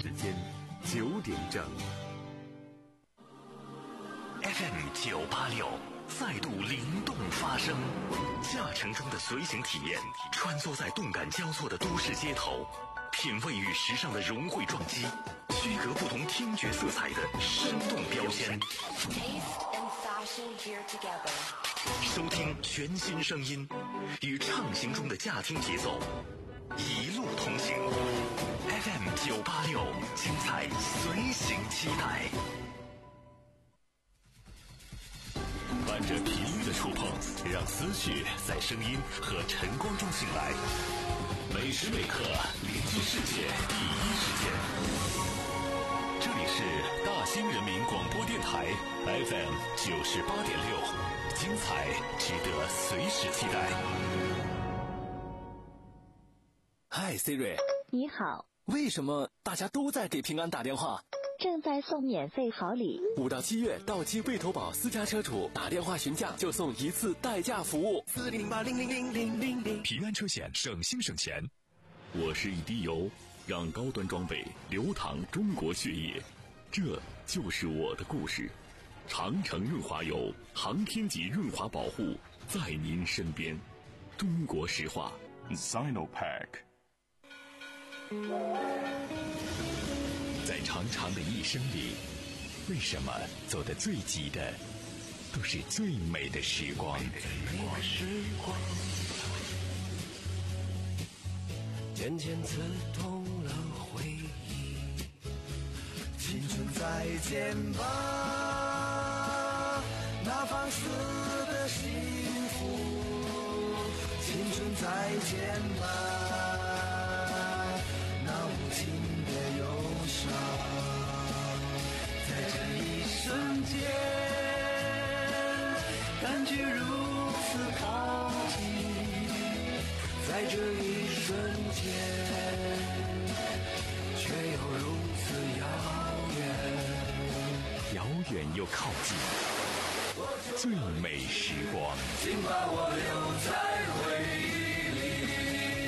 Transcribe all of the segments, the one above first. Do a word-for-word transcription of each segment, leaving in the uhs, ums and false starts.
时间九点整。 F M 九八六再度灵动发声，驾乘中的随行体验，穿梭在动感交错的都市街头，品味与时尚的融汇撞击，区隔不同听觉色彩的生动标签。收听全新声音，与畅行中的驾听节奏，一路同行。F M 九八六，精彩随行期待。伴着频率的触碰，让思绪在声音和晨光中醒来。每时每刻连接世界第一时间。这里是大兴人民广播电台 F M 九十八点六，精彩值得随时期待。 嗨 Siri， 你好。 为什么大家都在给平安打电话？ 正在送免费好礼， 五到七月到期未投保私家车主打电话询价就送一次代驾服务。 四零八零零零零零零， 平安车险省心省钱。我是一滴油，让高端装备流淌中国血液，这就是我的故事。长城润滑油，航天级润滑保护，在您身边。中国石化 Sinopac。在长长的一生里，为什么走得最急的都是最美的时光？ 渐渐刺痛了回忆，青春再见吧，那放肆的幸福，青春再见吧，那无情的忧伤，在这一瞬间感觉如此靠近，在这一瞬间却又如此遥远， 遥远又靠近，最美时光， 请把我留在回忆里。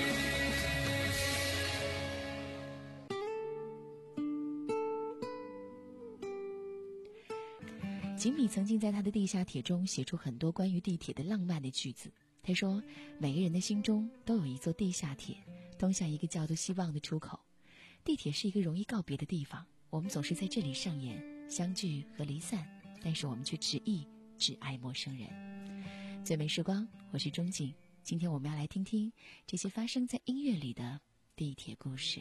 吉米曾经在他的地下铁中写出很多关于地铁的浪漫的句子。他说，每个人的心中都有一座地下铁，通向一个叫做希望的出口。地铁是一个容易告别的地方，我们总是在这里上演相聚和离散，但是我们却执意只爱陌生人。最美时光，我是钟景，今天我们要来听听这些发生在音乐里的地铁故事。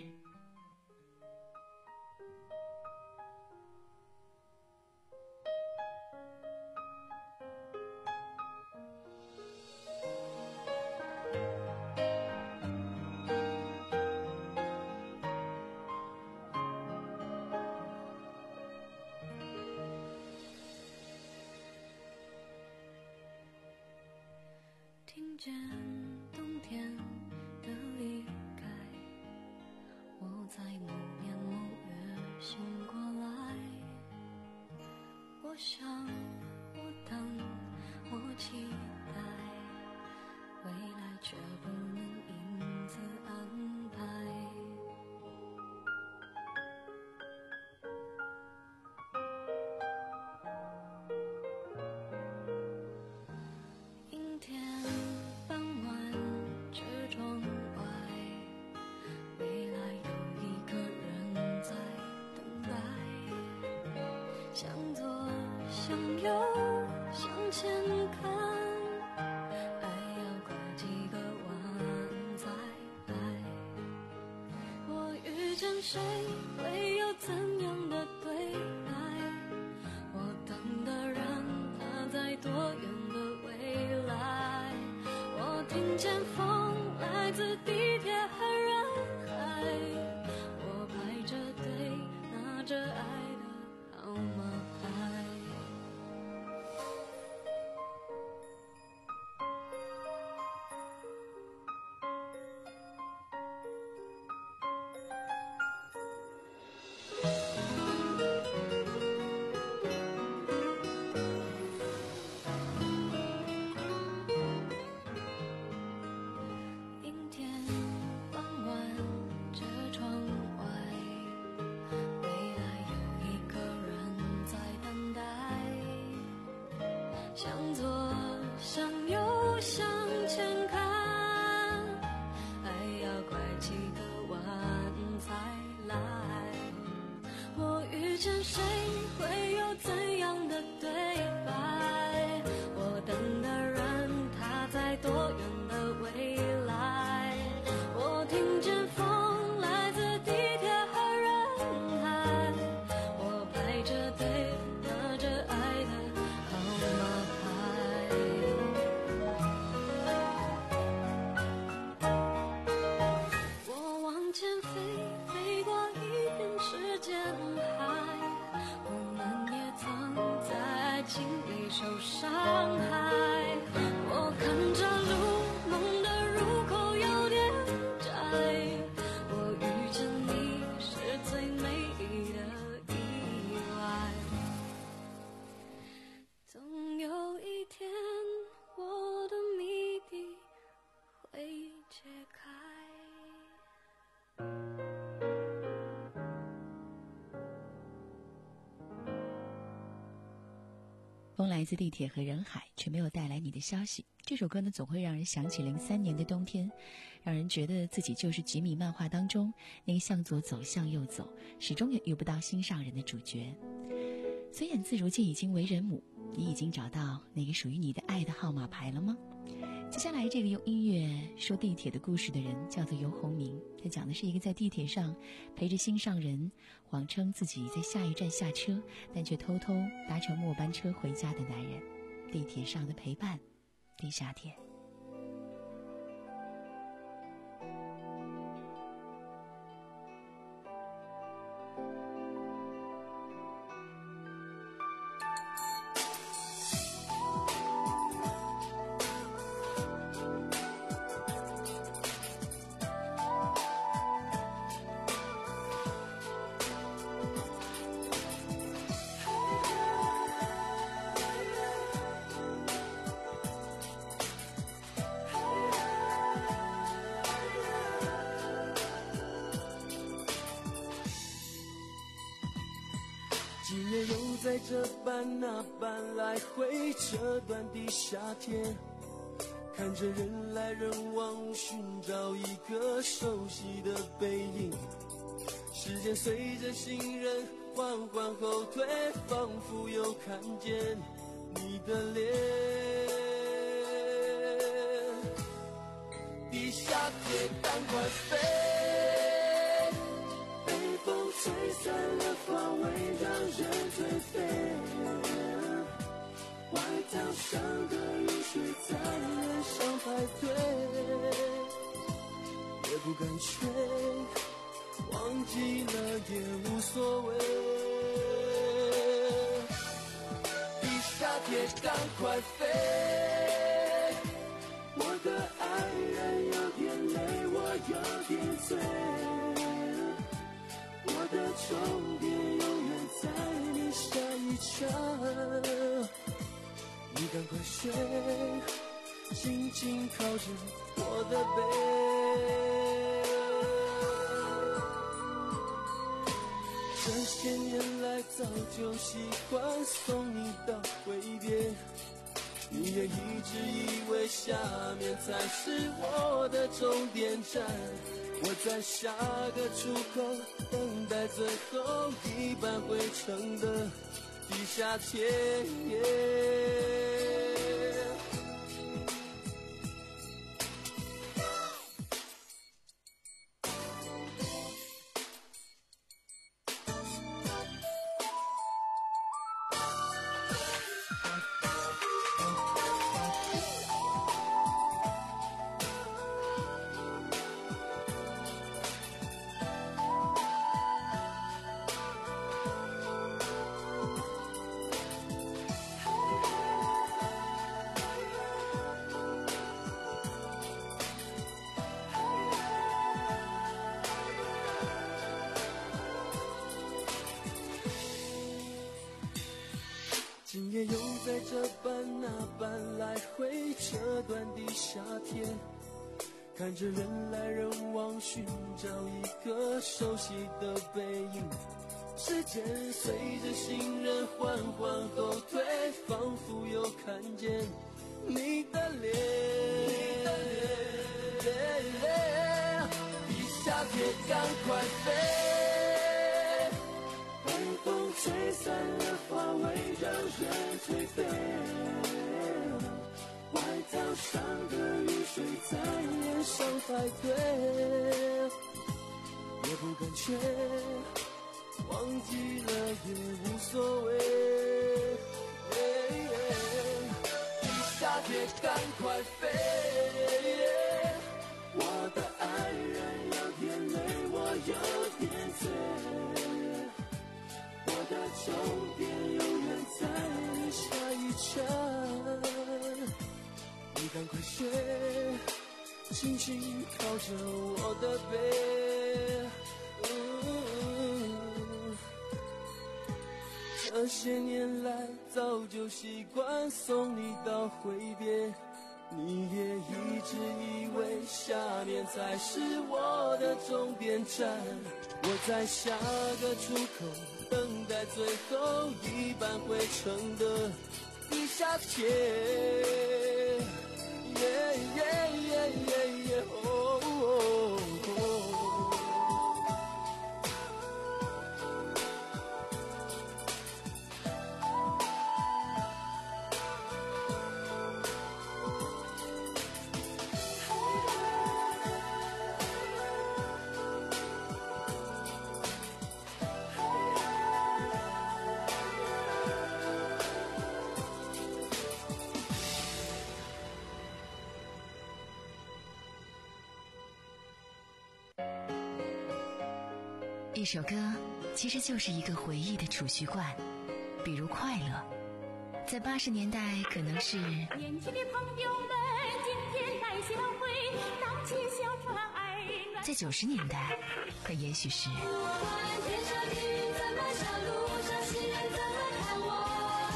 听见冬天的离开，我在某年某月醒过来。我想，我等，我期待，未来却不能因此安排。阴天傍晚，车窗外，未来有一个人在等待。向左，向右，向前看，还要过几个弯才来。我遇见谁，会有怎样的对白？我等的人，他在多远的未来？我听见风来自地铁和人海，我排着队拿着爱的号码牌。 遇见谁会有怎样的对白？我等的人他在多远的未来？我听见风来自地铁和人海，我排着队拿着爱的号码牌。我往前飞，飞过一片时间海，我们也曾在爱情里受伤害。我看着路，梦的入口有点窄，我遇见你是最美丽的意外。总有一天，我的谜底会解开。 风来自地铁和人海，却没有带来你的消息。这首歌呢，总会让人想起零三年的冬天，让人觉得自己就是吉米漫画当中那个向左走向右走，始终也遇不到心上人的主角。孙燕姿如今已经为人母，你已经找到那个属于你的爱的号码牌了吗？接下来这个用音乐说地铁的故事的人叫做游鸿明，他讲的是一个在地铁上陪着心上人，谎称自己在下一站下车，但却偷偷搭乘末班车回家的男人。地铁上的陪伴，地下铁。 今夜又在这班那班来回这段地下铁，看着人来人往，寻找一个熟悉的背影。时间随着行人缓缓后退，仿佛又看见你的脸。地下铁赶快飞，被风吹散了花味，让人颓废。外套上的雨水在脸上排队，也不敢睡，忘记了也无所谓。地下铁赶快飞，我的爱人有点累，我有点醉，我的终点永远在你下一站。你赶快睡，紧紧靠着我的背。这些年来早就习惯送你到挥别，你也一直以为下面才是我的终点站。我在下个出口等待最后一班回程的地下铁。今夜又在这班那班来回这段地下铁，看着人来人往，寻找一个熟悉的背影。时间随着行人缓缓后退，仿佛又看见你的脸。地下铁赶快飞，被风学，忘记了也无所谓。地下铁赶快飞，我的爱人有点累，我有点醉，我的终点永远在下一站。你赶快睡，轻轻靠着我的背。这些年来早就习惯送你到挥别，你也一直以为下面才是我的终点站。我在下个出口等待最后一班回程的地下铁。耶耶耶耶耶哦哦哦。 一首歌其实就是一个回忆的储蓄罐，比如快乐，在八十年代可能是年轻的朋友们今天来相会，荡起小船儿暖。 在九十年代它也许是我们天上的云怎么想，路上行人怎么看我，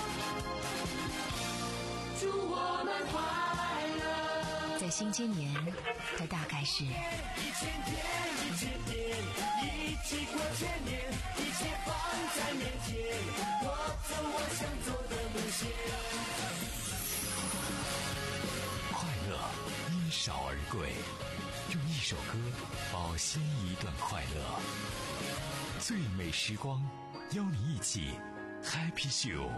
祝我们快乐。 在新千年它大概是一千天一千年一起过千年，一切放在面前，我走我想走的路线。 快乐因少而贵，用一首歌保鲜一段快乐。最美时光，邀你一起 Happy Show。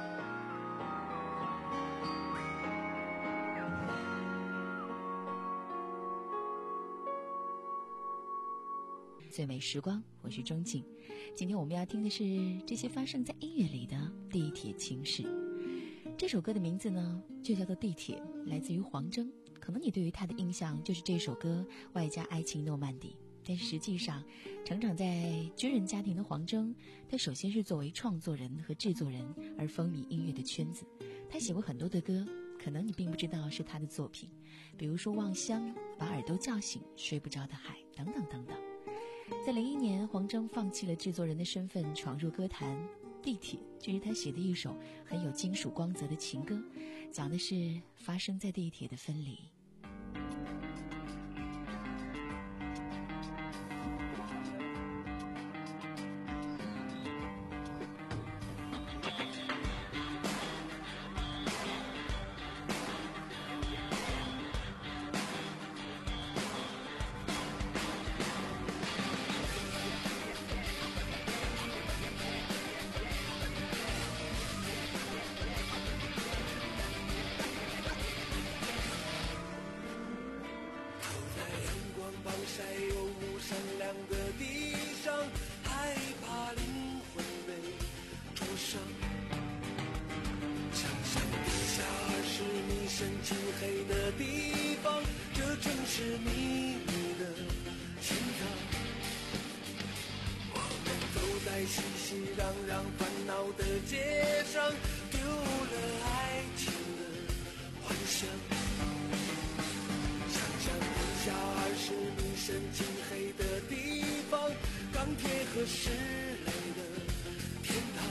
最美时光，我是钟静。今天我们要听的是这些发生在音乐里的地铁情事。这首歌的名字呢就叫做地铁，来自于黄征。可能你对于他的印象就是这首歌外加爱情诺曼底，但是实际上成长在军人家庭的黄征，他首先是作为创作人和制作人而风靡音乐的圈子。他写过很多的歌，可能你并不知道是他的作品，比如说望乡、把耳朵叫醒、睡不着的海等等等等。在零一年，黄征放弃了制作人的身份，闯入歌坛。地铁就是他写的一首很有金属光泽的情歌，讲的是发生在地铁的分离。 熙熙攘攘烦恼的街上，丢了爱情的幻想。想象一下二十米深漆黑的地方，钢铁和石类的天堂。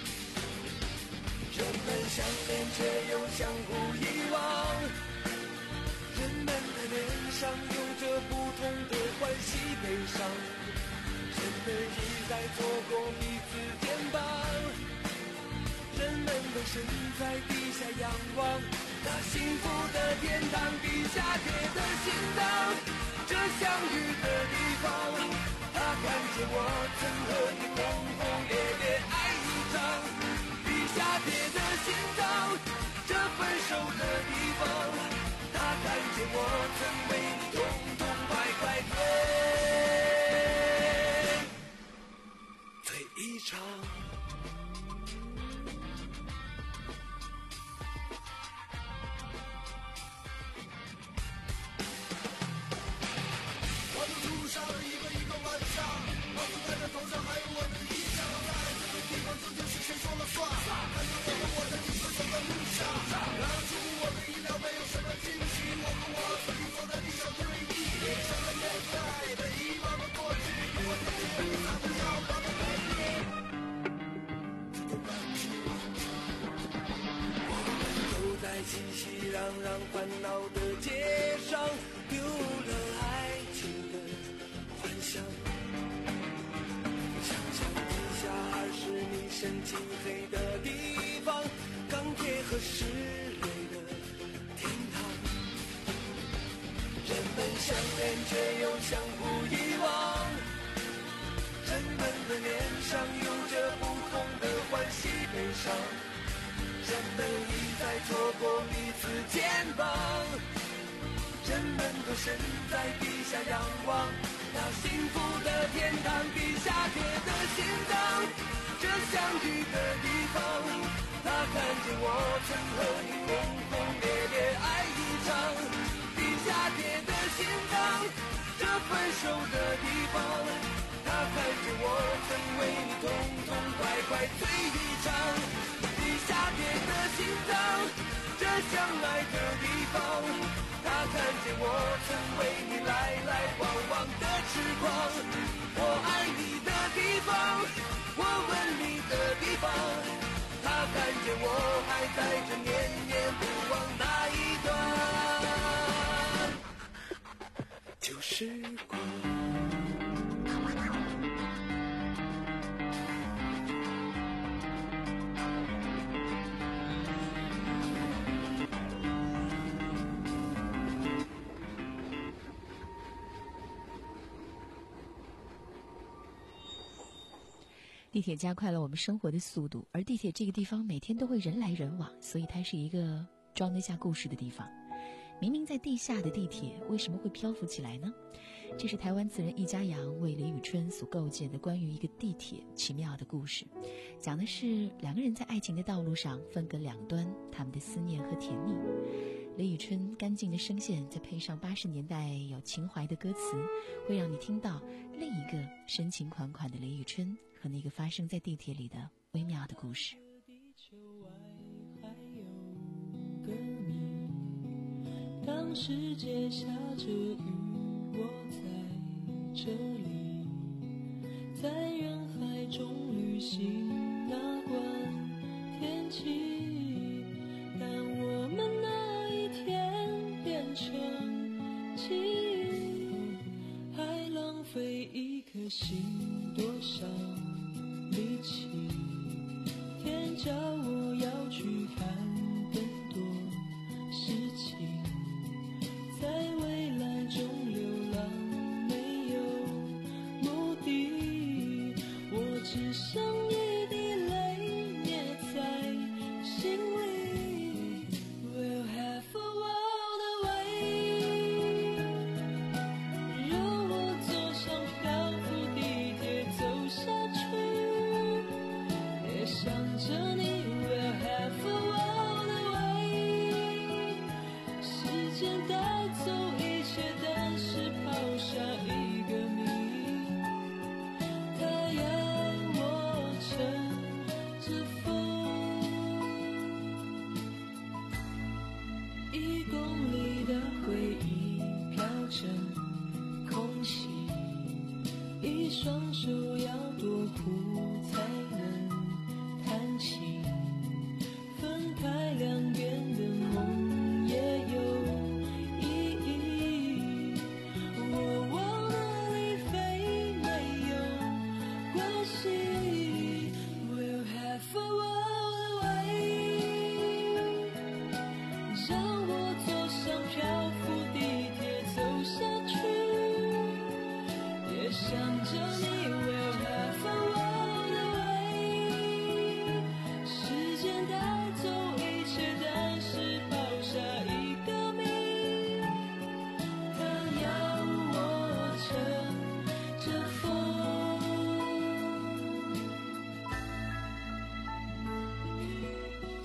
人们相恋却又相互遗忘，人们的脸上有着不同的欢喜悲伤。人们一再错过彼此肩膀，人们都身在地下仰望那幸福的天堂。地下铁的心脏，这相遇的地方，他看见我曾和你轰轰烈烈爱一场。地下铁的心脏，这分手的地方，他看见我曾为你痛痛快快对。 一场。我的路上一个一个晚上，帽子戴在头上，还有我的理想，在这个地方究竟是谁说了算？看着我和我在地球走的路上，让出我的意料，没有什么惊喜。我和我曾经走在地上最低，上了年代被遗忘的过去，我的天才不要忘的美丽。走在熙熙攘攘烦恼的街上，丢了爱情的幻想。想想地下二十米深漆黑的地方，钢铁和石灰的天堂。人们相恋却又相互遗忘，人们的脸上有着不同的欢喜悲伤。人们一再错过彼此肩膀，人们都身在地下仰望那幸福的天堂。地下铁的心脏，这相遇的地方，他看见我曾和你轰轰烈烈爱一场。地下铁的心脏，这分手的地方，他看见我曾为你痛痛快快醉一场。地下铁的心脏，这相爱的地方，他看见我曾为你来来往往的痴狂。我爱你的地方，我吻你的地方，他看见我还在这念念不忘那一段旧时光。 地铁加快了我们生活的速度，而地铁这个地方每天都会人来人往，所以它是一个装得下故事的地方。明明在地下的地铁为什么会漂浮起来呢？这是台湾词人易家扬为李宇春所构建的关于一个地铁奇妙的故事，讲的是两个人在爱情的道路上分隔两端，他们的思念和甜蜜。李宇春干净的声线再配上八十年代有情怀的歌词，会让你听到另一个深情款款的李宇春和那个发生在地铁里的微妙的故事。 地球外还有个你，当世界下着雨，我在这里，在人海中旅行，哪管天气，但我们那一天变成记忆，还浪费一颗心多少力气，天叫我要去看更多事情，在未来中流浪没有目的，我只想一滴泪捏在心里。 We'll have a world away， 让我坐上漂浮地铁走下去，也想着你。 We'll have a world away， 时间带走一切，但是抛下一个谜，它要我承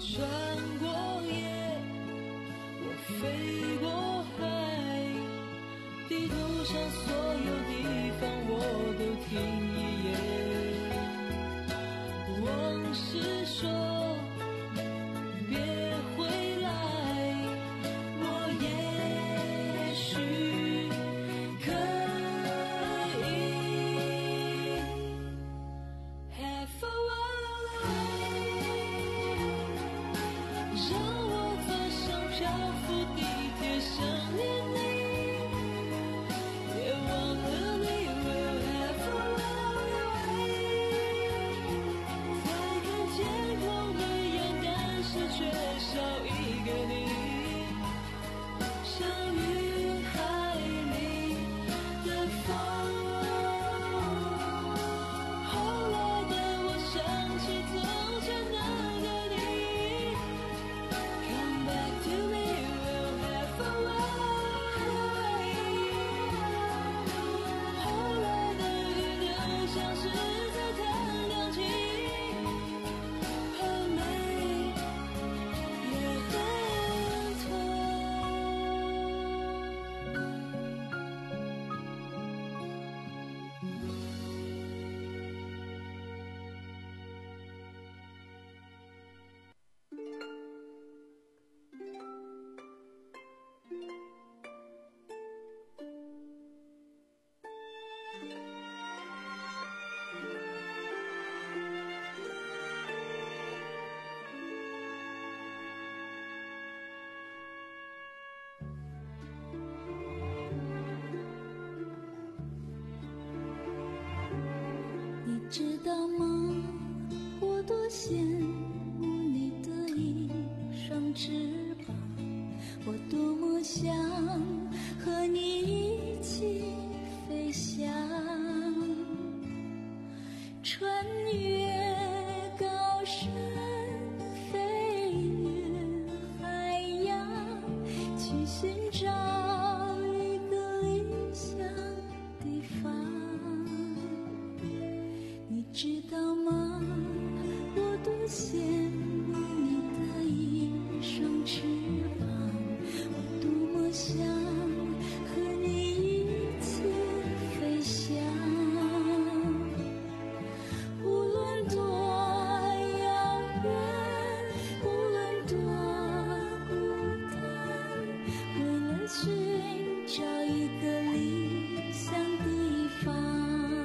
穿过夜，我飞过海，地图上所有地方我都听一眼。往事说别回来，我也许可以 have a while， 让我坐上漂浮地铁想念你，别忘了你 will have a while， 再看天空一样，但是缺少一个你，像雨海里的风。后来的我想起从前那个你 Come back to me, we'll have a while。 后来的雨都像是在弹钢琴，很美也很痛。 你知道吗？我多羡慕你的一双翅膀，我多么想和你一起飞翔，穿越高山，飞越海洋，去寻找一个理想地方。你知道吗？我多羡慕你的一双翅膀，我多么想和你一起飞翔。无论多遥远，无论多孤单，为了寻找一个理想地方。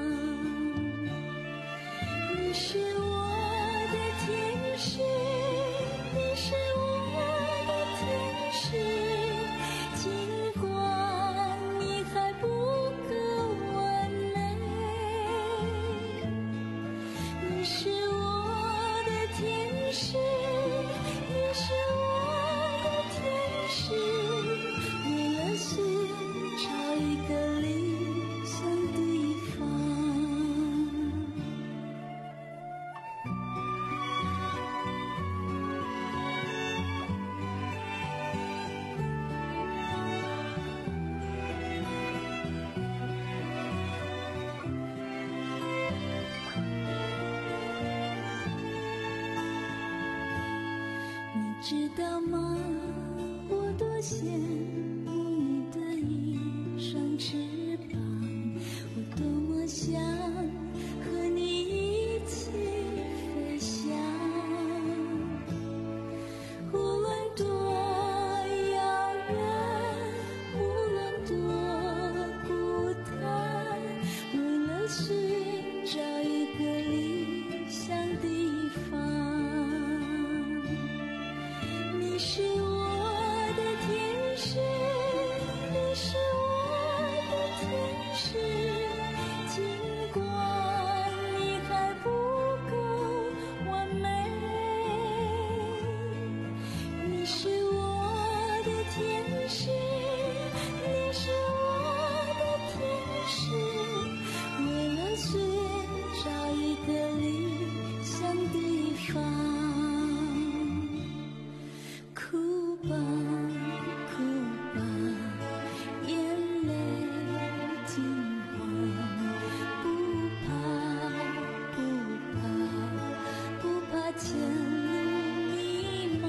你是我的天使，你是我的天使，尽管你还不够完美。你是我的天使，你是我的天使，为了寻找一个理想地方。你知道吗？我多羡慕你的一双翅膀，我多么想和你一起飞翔。无论多遥远，无论多孤单，为了寻找一个理想地方。你是我的天使，你是我的天使，尽管你还不够完美。你是我的天使，你是我的天使，为了寻找一个理想地方。哭吧，哭吧，眼泪尽黄，不怕，不怕，不怕前路迷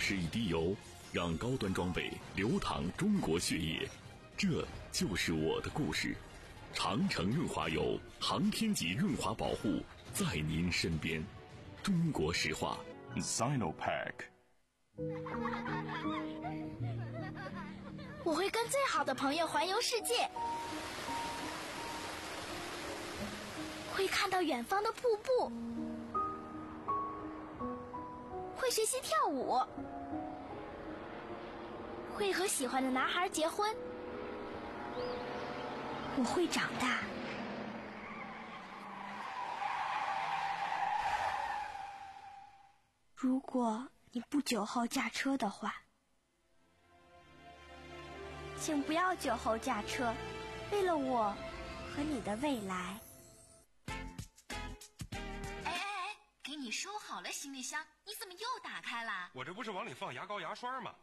十一滴油，让高端装备流淌中国血液。这就是我的故事。长城润滑油，航天级润滑保护，在您身边。中国石化 Sinopec。 我会跟最好的朋友环游世界，会看到远方的瀑布，会学习跳舞，会和喜欢的男孩结婚。我会长大。如果你不酒后驾车的话，请不要酒后驾车，为了我和你的未来。 哎哎哎，给你收好了行李箱，你怎么又打开了？ 我这不是往里放牙膏牙刷吗？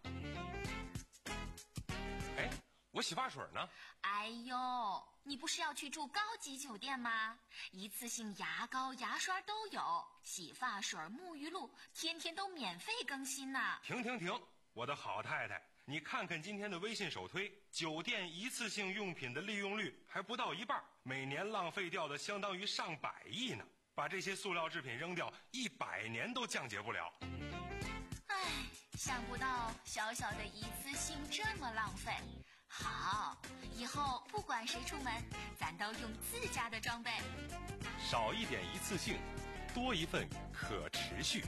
哎，我洗发水呢？ 哎呦，你不是要去住高级酒店吗？一次性牙膏牙刷都有，洗发水沐浴露天天都免费更新呢。 停停停，我的好太太，你看看今天的微信首推，酒店一次性用品的利用率还不到一半，每年浪费掉的相当于上百亿呢。把这些塑料制品扔掉，一百年都降解不了。 唉，想不到小小的一次性这么浪费。好，以后不管谁出门，咱都用自家的装备。 少一点一次性，多一份可持续。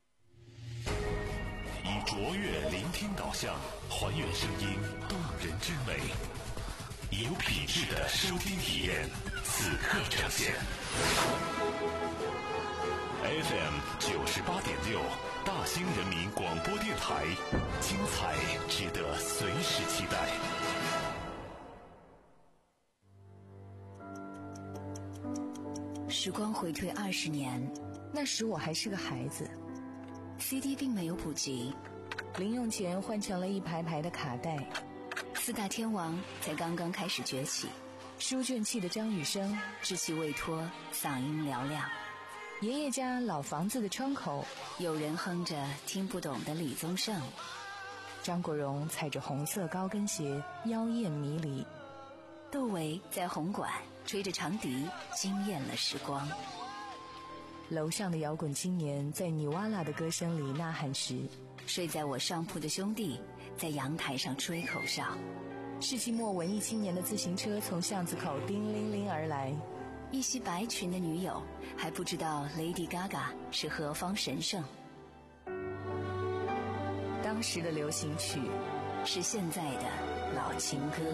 以卓越聆听导向，还原声音动人之美，有品质的收听体验，此刻呈现。F M 九十八点六，大兴人民广播电台，精彩值得随时期待。 时光回退二十年，那时我还是个孩子。C D 并没有普及，零用钱换成了一排排的卡带。四大天王才刚刚开始崛起，书卷气的张雨生稚气未脱，嗓音嘹亮。爷爷家老房子的窗口，有人哼着听不懂的李宗盛。张国荣踩着红色高跟鞋，妖艳迷离。窦唯在红馆吹着长笛，惊艳了时光。楼上的摇滚青年在尼瓦拉的歌声里呐喊时，睡在我上铺的兄弟在阳台上吹口哨。世纪末文艺青年的自行车从巷子口叮铃铃而来，一袭白裙的女友还不知道 Lady Gaga 是何方神圣。当时的流行曲是现在的老情歌。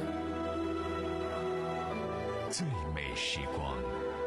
最美时光。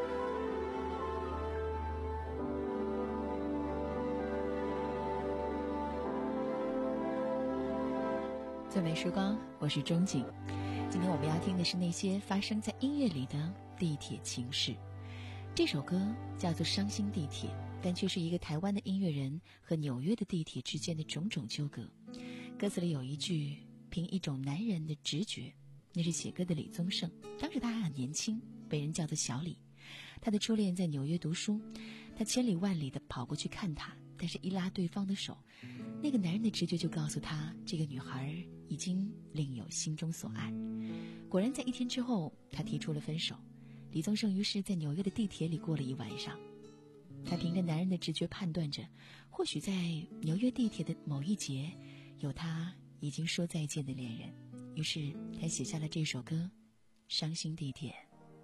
最美时光，我是钟景。今天我们要听的是那些发生在音乐里的地铁情事。这首歌叫做《伤心地铁》，但却是一个台湾的音乐人和纽约的地铁之间的种种纠葛。歌词里有一句凭一种男人的直觉，那是写歌的李宗盛。当时他还很年轻，被人叫做小李。他的初恋在纽约读书，他千里万里的跑过去看他，但是一拉对方的手，那个男人的直觉就告诉他，这个女孩已经另有心中所爱。果然在一天之后，他提出了分手。李宗盛于是在纽约的地铁里过了一晚上。他凭着男人的直觉判断着，或许在纽约地铁的某一节，有他已经说再见的恋人。于是他写下了这首歌《伤心地铁》。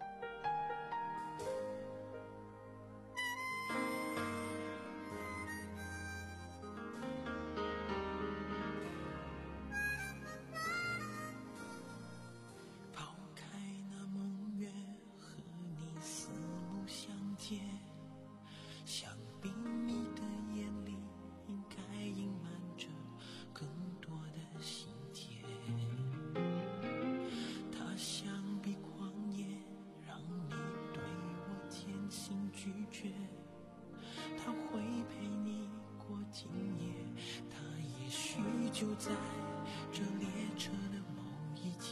就在这列车的某一节，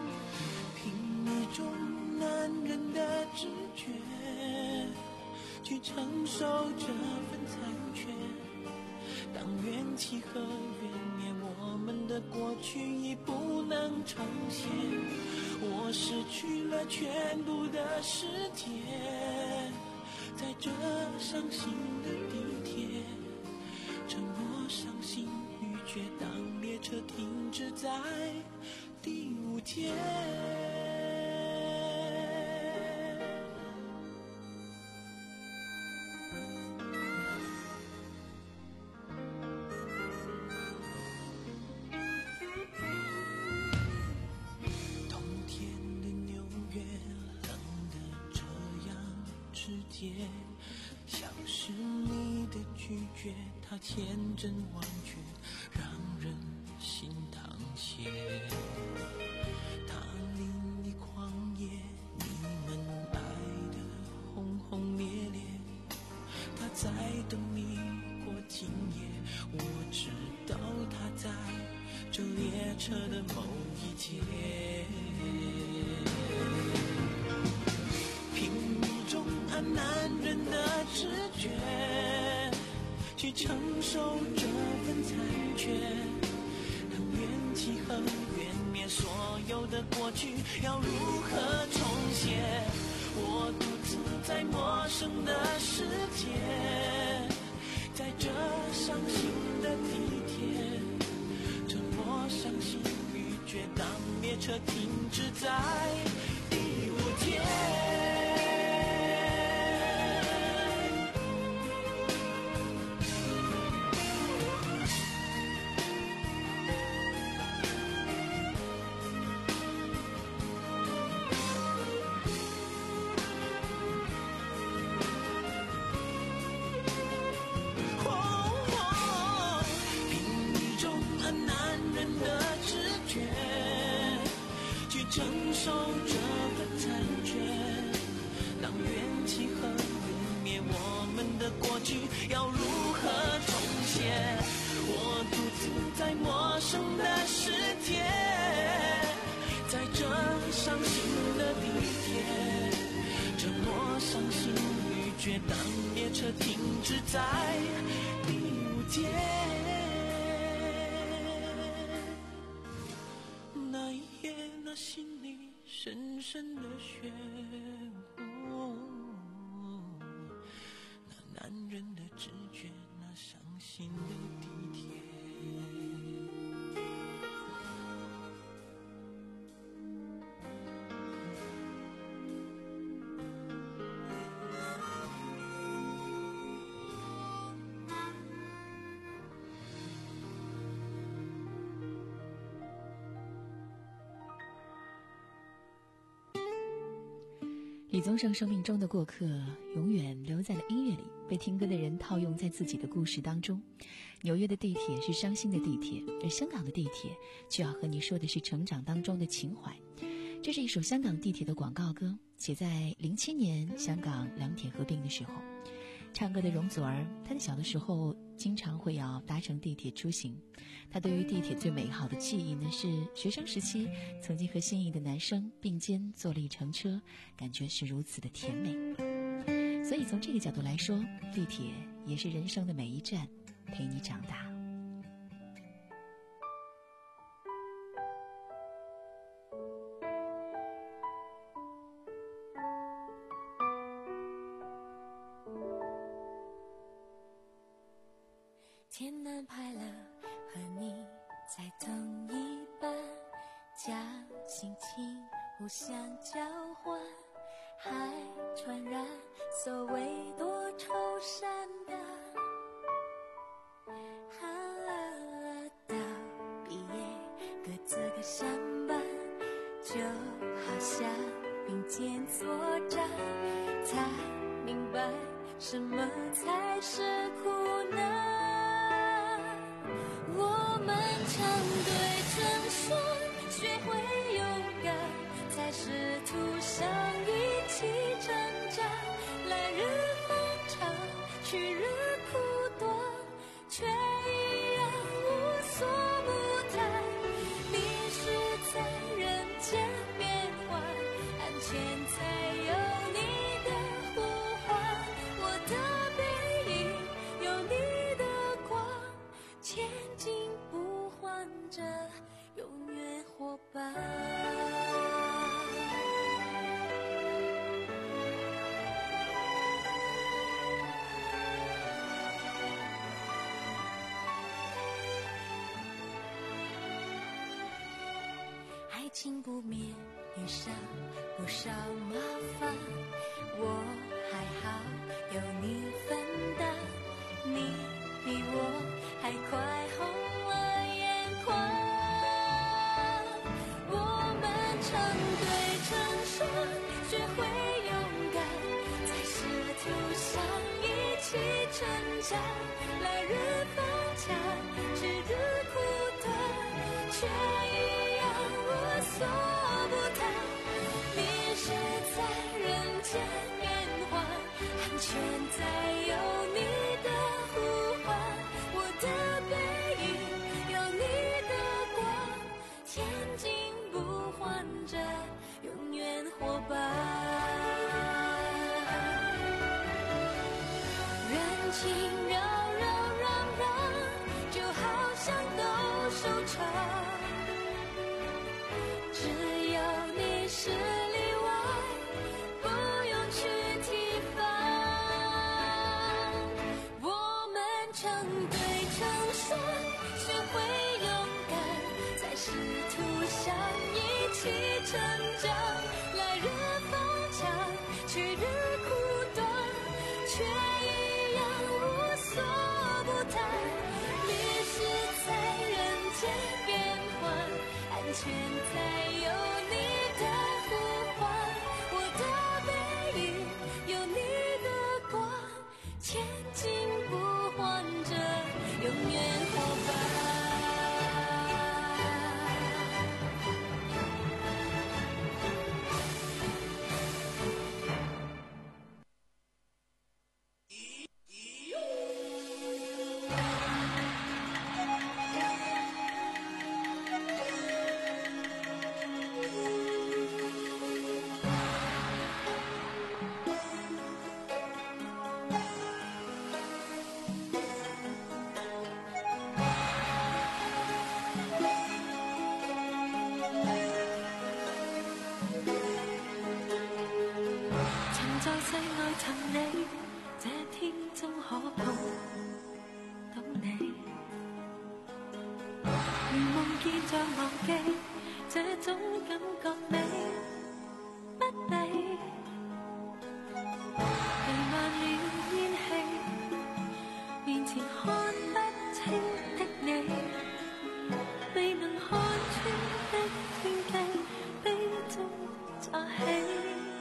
凭一种男人的直觉，去去承受这份残缺。当怨气和怨念，我们的过去已不能重现。我失去了全部的世界，在这伤心的地铁，沉默、伤心、欲绝，当列车停止在第五天。像是你的拒绝，它天真完全，让人心淌血。它淋漓狂野，你们爱的轰轰烈烈，它在等你过今夜。我知道它在这列车的某一节。男人的直觉，去承受这份残缺。当怨气和怨灭，所有的过去要如何重写？我独自在陌生的世界，在这伤心的地铁，沉默、伤心、欲绝，当列车停止在第五天。承受这份残缺，当怨气和怨灭，我们的过去要如何重写？我独自在陌生的世界，在这伤心的地铁，沉默、伤心、欲绝，当列车停止在第五节。那一夜，那心里深深的漩涡，那男人的直觉，那伤心的地铁。 李宗盛生命中的过客永远留在了音乐里，被听歌的人套用在自己的故事当中。纽约的地铁是伤心的地铁，而香港的地铁却要和你说的是成长当中的情怀。这是一首香港地铁的广告歌，写在零七年香港两铁合并的时候。唱歌的容祖儿，她的小的时候经常会要搭乘地铁出行。她对于地铁最美好的记忆呢，是学生时期曾经和心仪的男生并肩坐了一程车，感觉是如此的甜美。所以从这个角度来说，地铁也是人生的每一站，陪你长大。 天安排了和你在同一班，将心情互相交换，还传染所谓多愁善感。啊，到毕业各自各上班，就好像并肩作战，才明白什么才是苦难。我们常对争说，学会勇敢，才试图想一起成长。来日方长，去日苦短，却依然无所不谈。你是在人间变幻，案前才有你的呼唤。我的情不灭，遇上不少麻烦，我还好有你分担，你比我还快红了眼眶。我们成对成双，学会勇敢，在仕途上一起成长。来日方长，是日苦短，却一样无所不谈。迷失在人间变幻，安全在有你的呼唤。我的背影有你的光，前进不换着永远伙伴。人情绕绕嚷嚷，就好像都收场，只有你是例外，不用去提防。我们成对成双，学会勇敢，在仕途上一起成长。来日方长，去日苦短，却一样无所不谈。迷失在人间变幻，安全在有你的呼唤。我的背影有你的光，前进不换着永远伙伴。曾在世外寻你，这天終可碰到你。如夢見像忘記，這種感覺美不美？彌漫了煙氣，面前看不清的你，未能看穿的天機，悲中乍起。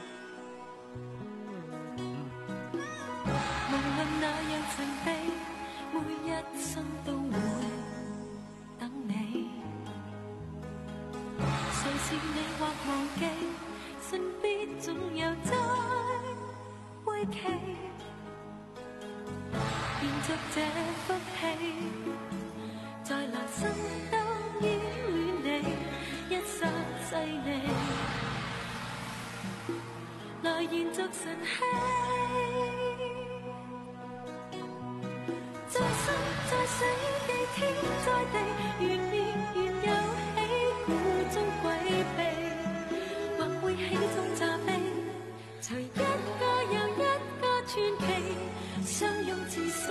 無論那樣神秘，每一生都會等你。誰是你或忘記，身邊總有在歸期。延續這福氣，在來生都依戀你，一剎細膩。來延續神氣。在生在死，地天在地，緣滅緣有喜，苦中詭秘，或會喜中乍悲，隨一個又一個傳奇，相擁至死。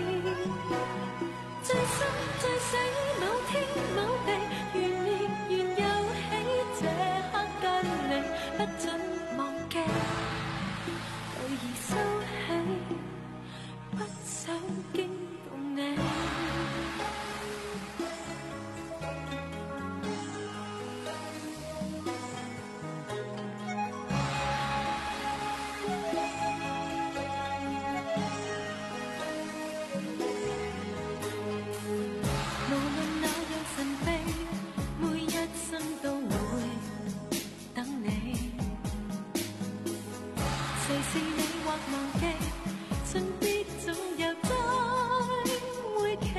最生最死，某天某地，緣滅緣有喜，這刻跟你不准忘記，偶爾收起，不想驚動你。無論那樣神秘，每一生都會等你。誰是你或忘記，信必總有再會期。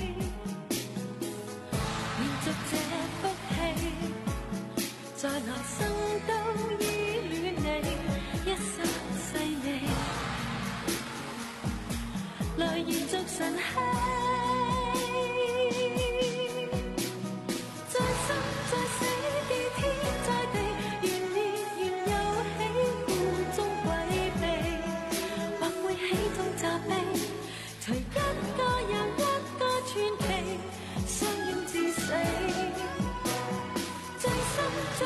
延續這福氣，在來生都依戀你，一剎細膩。來延續神氣。在生在死，地天在地，緣滅緣有喜，苦中詭秘，或會喜中乍悲，隨一個又一個傳奇，相擁至死。最深最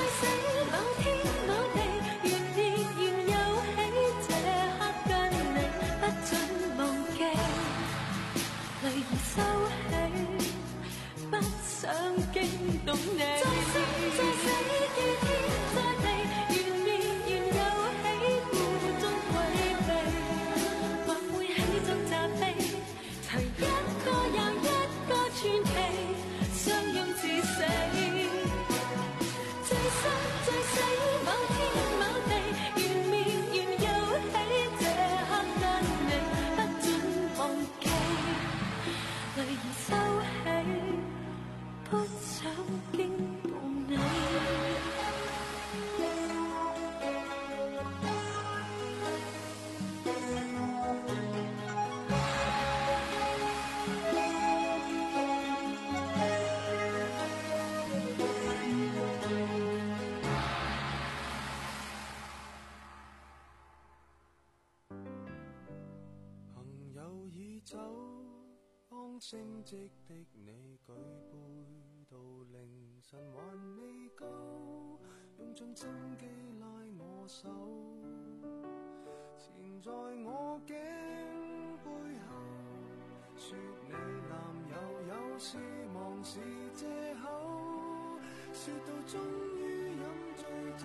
升職的你舉杯到凌晨還未夠，用盡心機拉我手，纏在我頸背後，說你男友有事忙是藉口，說到終於飲醉酒，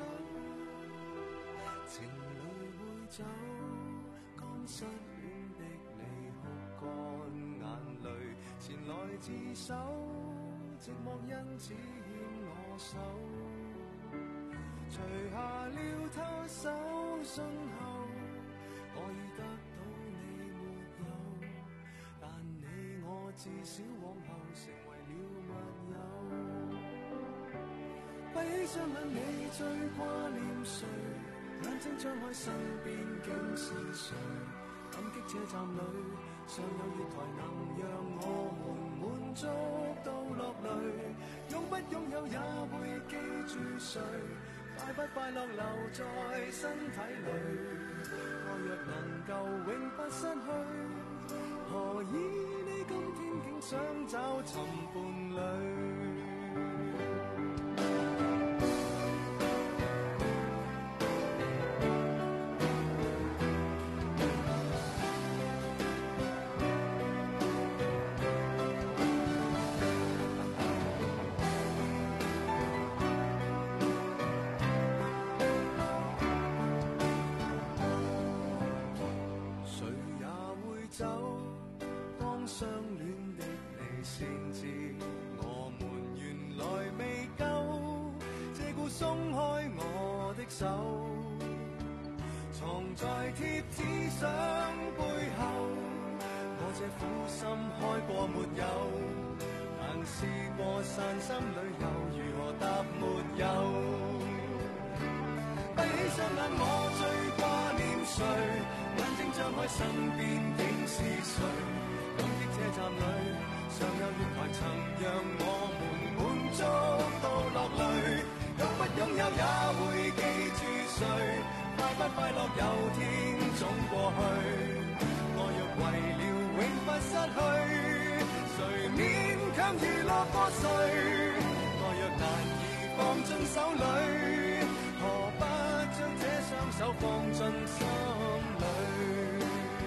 情侶會走，剛失戀的你哭乾眼淚，前來自首，寂寞因此牽我手，除下了他手信後，我已得到你沒有，但你我至少往後成為了密友。閉起雙眼，你最掛念誰？眼睛張開，身邊竟是誰？感激這站裏尚有月台，能讓我們滿足到落淚。擁不擁有也會記住誰？快不快樂留在身體裏？愛若能夠永不失去，何以你今天竟想找尋伴侶？相戀的你先知，我們原來未夠，這故鬆開我的手，藏在貼紙相背後，我這苦心開過沒有，但試過散心旅遊，如何答沒有？閉起雙眼，我最掛念誰？眼睛張開，身邊竟是誰？感激這站裏尚有月台，曾讓我們滿足到落淚。擁不擁有也會記住誰？快不快樂有天總過去。愛若為了永不失去，誰勉強娛樂過誰？愛若難以放進手裏，何不將這雙手放進心裏？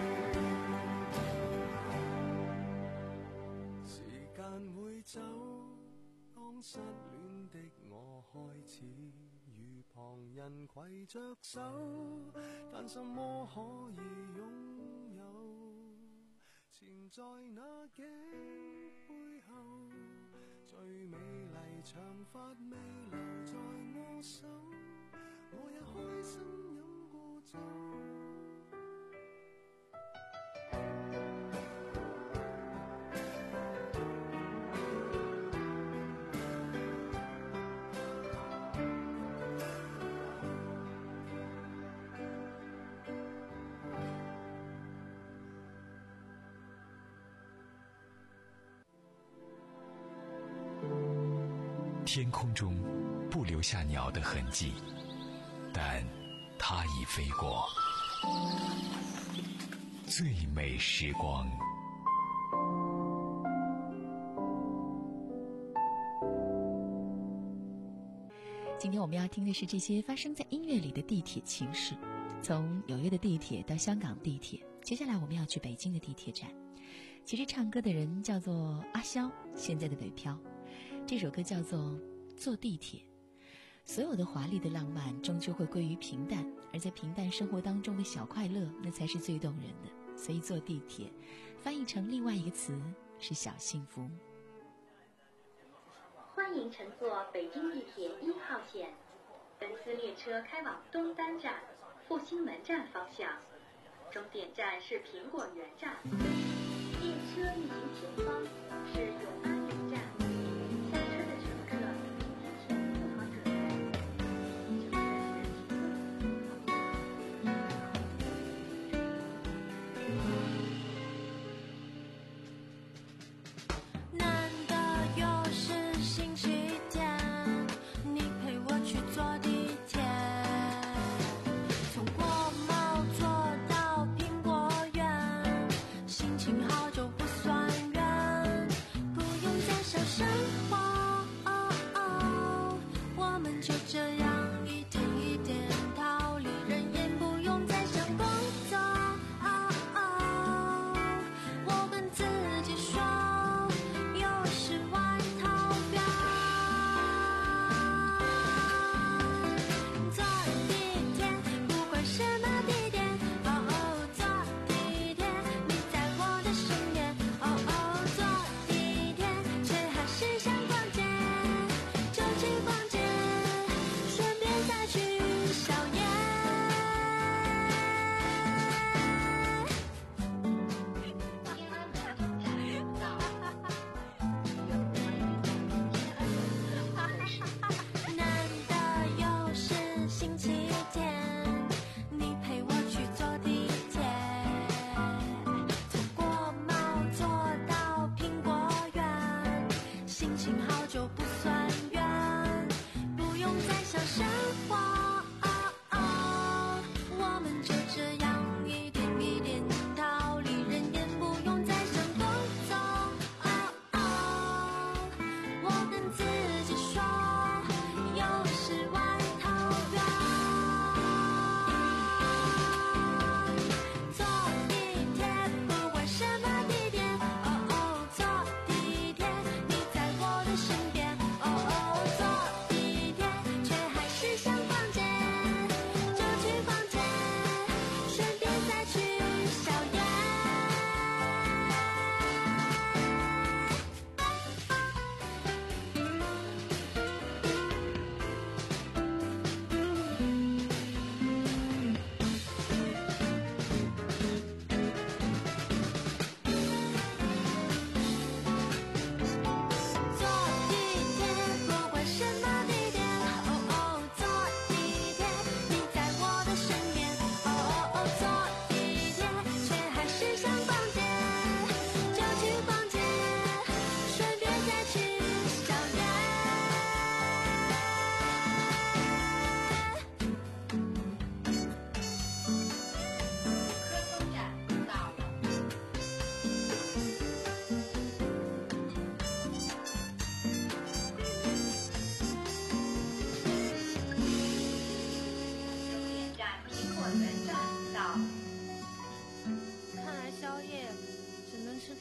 走，當失戀的我開始與旁人攜着手，但什麼可以擁有？纏在那頸背後，最美麗長髮未留在我手，我也開心飲過酒。 天空中不留下鸟的痕迹，但它已飞过。最美时光。 今天我们要听的是这些发生在音乐里的地铁情事，从纽约的地铁到香港地铁，接下来我们要去北京的地铁站。其实唱歌的人叫做阿萧，现在的北漂。这首歌叫做《坐地铁》。所有的华丽的浪漫终究会归于平淡，而在平淡生活当中的小快乐，那才是最动人的。所以坐地铁翻译成另外一个词是小幸福。 欢迎乘坐北京地铁一号线，本次列车开往东单站、复兴门站方向，终点站是苹果园站。列车运行前方是永安园站，下车的乘客提前做好准备。 难得又是星期天，你陪我去坐地铁，从国贸坐到苹果园，心情好就不算远。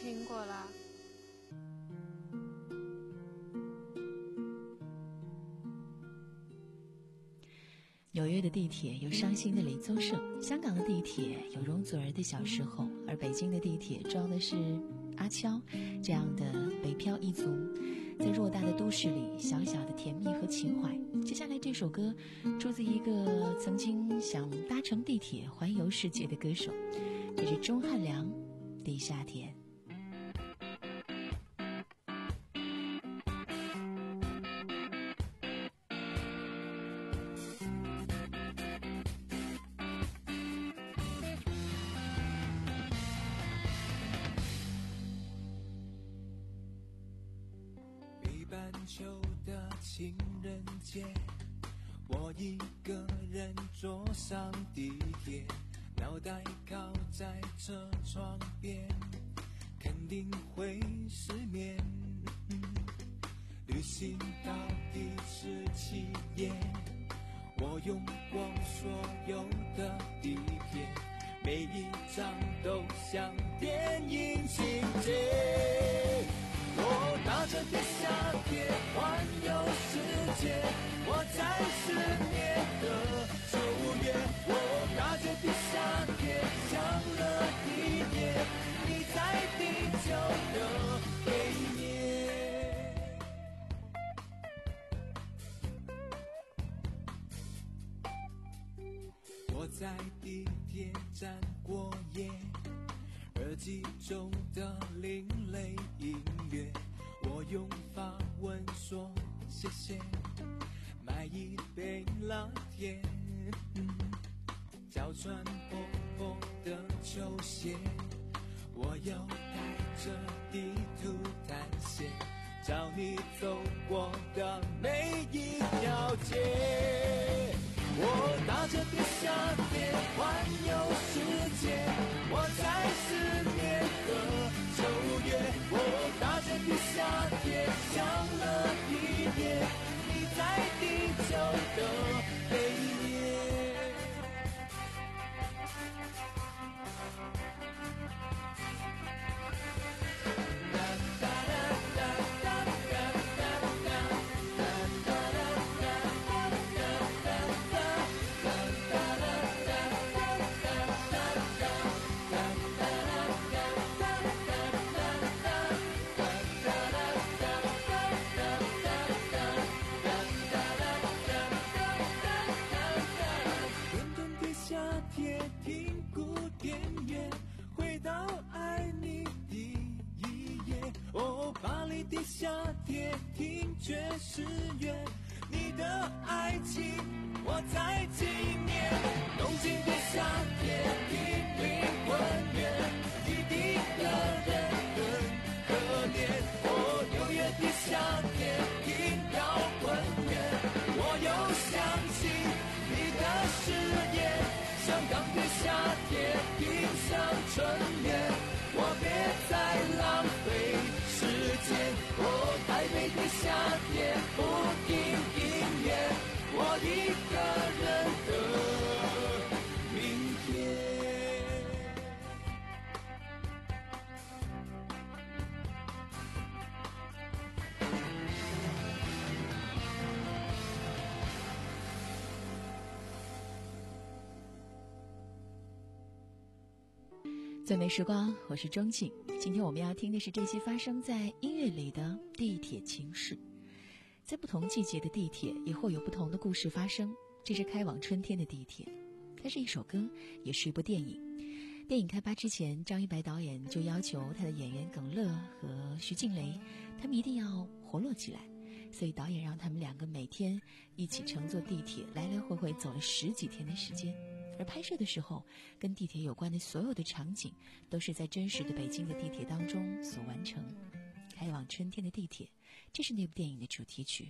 听过啦。 纽约的地铁有伤心的李宗盛，香港的地铁有容祖儿的小时候，而北京的地铁装的是阿悄这样的北漂一族，在偌大的都市里，小小的甜蜜和情怀。接下来这首歌出自一个曾经想搭乘地铁环游世界的歌手，这是钟汉良《地下铁》。 秋的情人节，我一个人坐上地铁，脑袋靠在车窗边，肯定会失眠。旅行到第十七页，我用过所有的地铁，每一张都像电影情节。我搭着地下铁环游世界，我在十年的九月，我搭着地下铁想了一夜，你在地球的背面。我在地铁站过夜，耳机中的另类音乐，我用法文说谢谢，买一杯拿铁，脚穿破破的球鞋，我要带着地图探险，找你走过的每一条街。我搭着地下铁环游世界，我在十年的九月，我搭着地下铁想了一夜，你在地球的背面。地下铁听爵士乐，你的爱情我在纪念。东京地下铁听灵魂乐，你的个人很可怜。我纽约地下铁听摇滚乐，我又想起你的誓言。香港地下铁听乡村乐，我别再浪费时间。我台北地下铁不听音乐，我一个人的明天。 最美时光，我是钟庆。今天我们要听的是这些发生在音乐里的地铁情事。在不同季节的地铁也会有不同的故事发生。这是开往春天的地铁，它是一首歌，也是一部电影。电影开拍之前，张一白导演就要求他的演员耿乐和徐静蕾，他们一定要活络起来，所以导演让他们两个每天一起乘坐地铁来来回回走了十几天的时间。而拍摄的时候，跟地铁有关的所有的场景都是在真实的北京的地铁当中所完成。开往春天的地铁，这是那部电影的主题曲。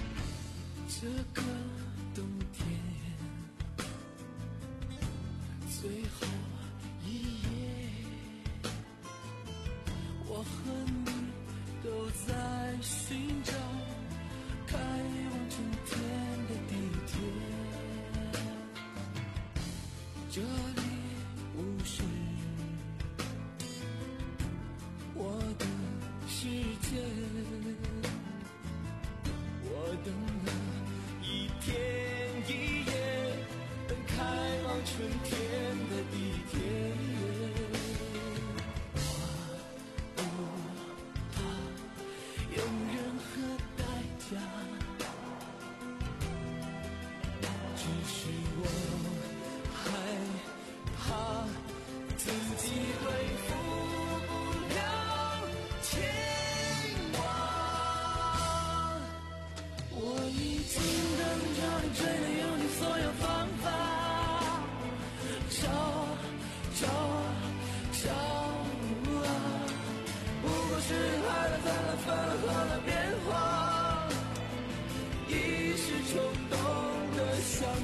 这个冬天，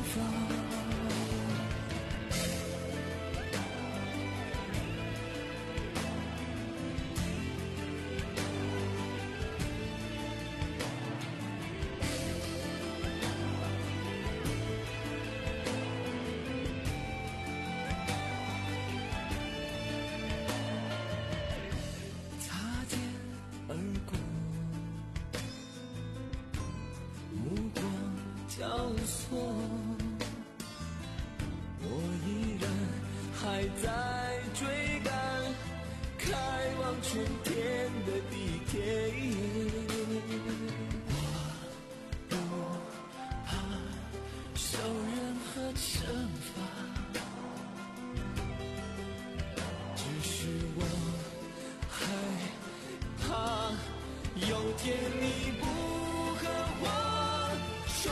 方。交错，我依然还在追赶开往春天的地铁。我不怕受任何惩罚，只是我害怕有天你不和我说。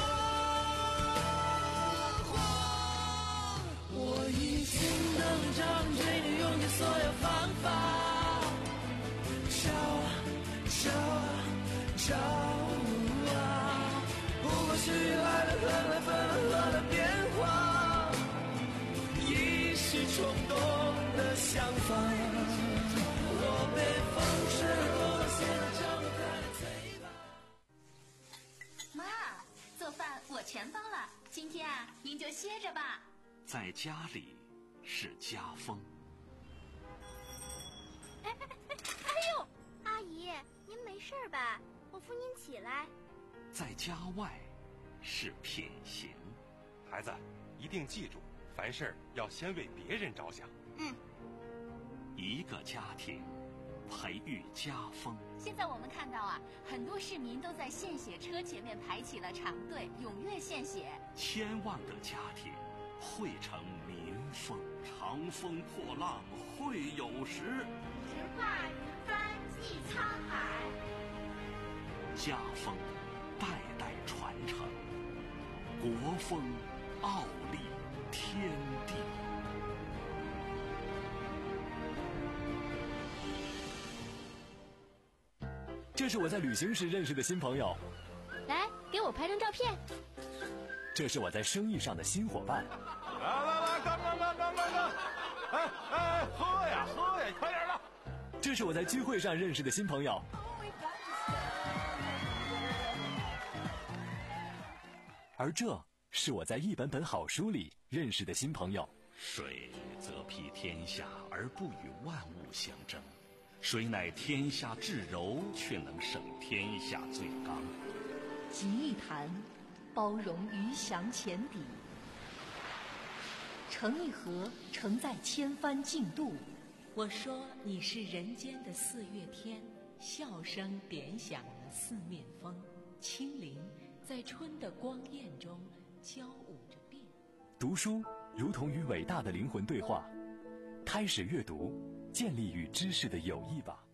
能找追你用尽所有方法，找找找啊，不过是爱了恨了分了合了变化，一时冲动的想法。我被风吹过，现在张不开嘴巴。 妈，做饭我全包了，今天啊，您就歇着吧。 在家里是家风。 哎哎哎哎呦，阿姨，您没事吧？我扶您起来。 在家外是品行。 孩子，一定记住，凡事要先为别人着想。 嗯。 一个家庭培育家风。 现在我们看到啊，很多市民都在献血车前面排起了长队，踊跃献血。 千万个家庭汇成民风，长风破浪会有时， 直挂云帆济沧海。 家风代代传承，国风傲立天地。 这是我在旅行时认识的新朋友， 来给我拍张照片。 这是我在生意上的新伙伴。 来来来，干干干干干干！哎哎，喝呀喝呀，快点的！ 这是我在聚会上认识的新朋友。而这是我在一本本好书里认识的新朋友。 水则披天下而不与万物相争，水乃天下至柔，却能胜天下最刚。 集一坛，包容鱼翔浅底；盛一盒，承载千帆竞渡。我说你是人间的四月天，笑声点响了四面风，轻灵在春的光艳中交舞着变。 读书如同与伟大的灵魂对话，开始阅读，建立与知识的友谊吧。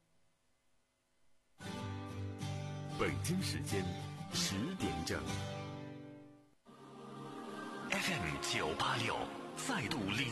北京时间十点整。 F M 九八六再度领